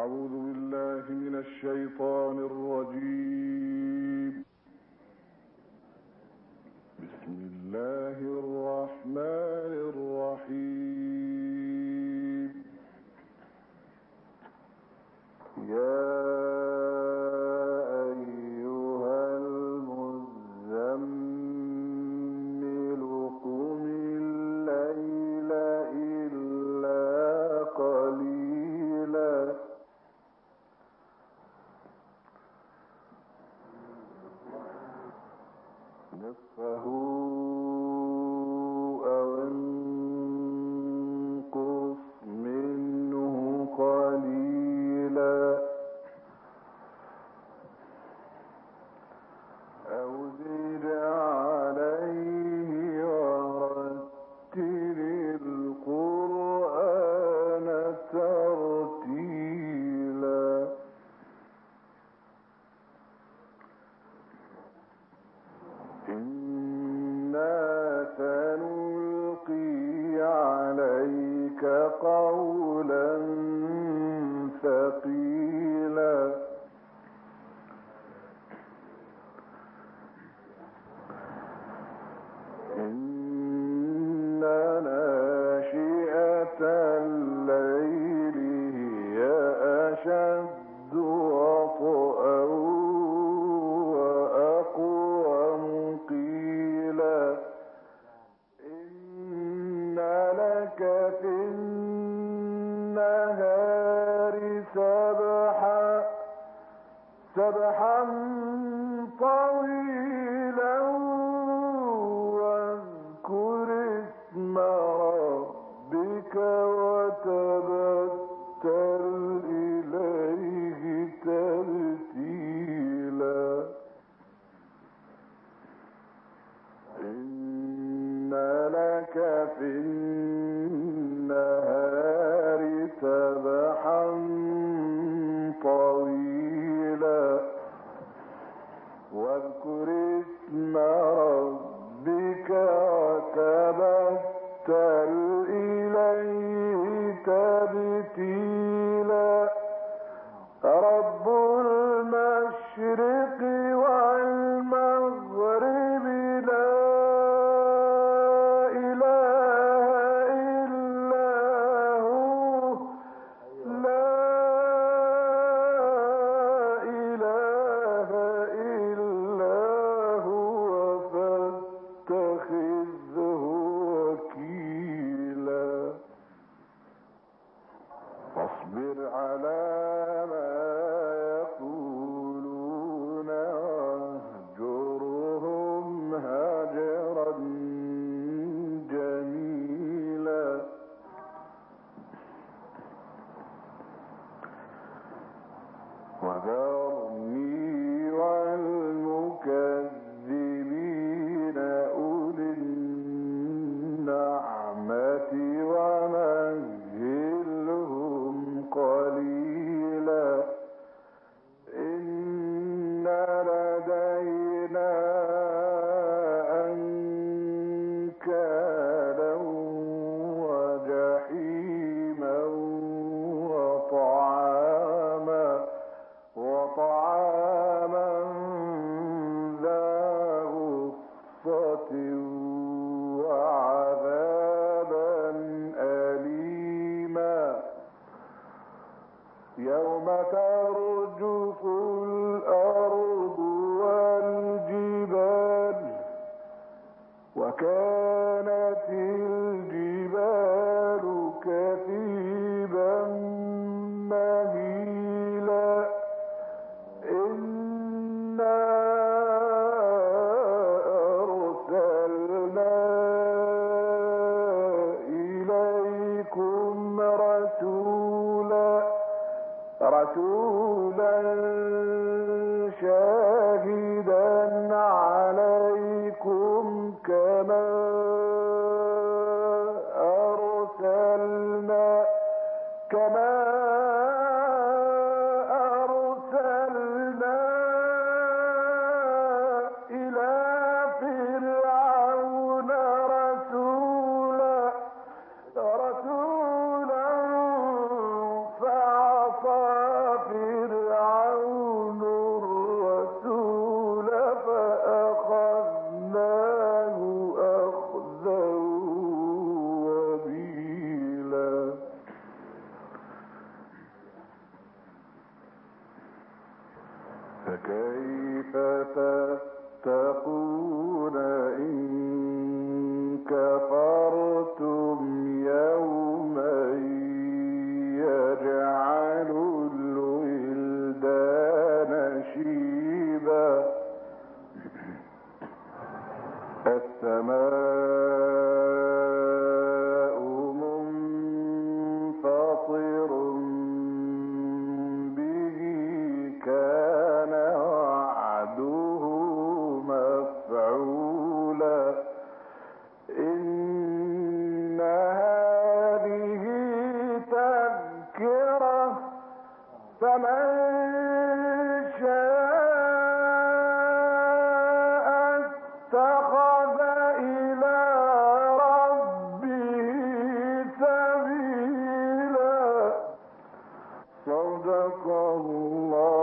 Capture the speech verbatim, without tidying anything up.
أعوذ بالله من الشيطان الرجيم. بسم الله الرحمن الرحيم. يا نصفه أو انقص منه قليلا أو زد عليه ورتل القرآن ترتيلا. إنا سنلقي عليك قولا ثقيلا. إن ناشئة الليل هي أشد وطئا في النهار سبحا سبحا طويلا واذكر اسم ربك وتبتل إليه تبتيلا. إن لك في النهار سبحا طويلا واذكر اسم ربك وتبتل إليه تبتيلا. رب المشرق والمغرب لا فاصبر على ما يقولون واهجرهم هجرا جميلا. وذرني والمكذبين أولي النعمة ومهلهم قليلا. إن لدينا أنكالا وجحيما وطعاما وطعاما ذا غصة وعذابا أليما. يوم ترجف الأرض والجبال وكانت الجبال كثيبا مهيلا. إنا أرسلنا إليكم رسولا رسولا شاهدا عليكم كما أرسلنا كما أرسلنا إلى فرعون رسولا رسولا فعصى فكيف تتقون إن كفرتم يوما يجعل الولدان شيبا السماء منفطر به كان وعده مفعولا إن هذه تذكرة فمن شاء اتخذ إلى ربه سبيلا صدق الله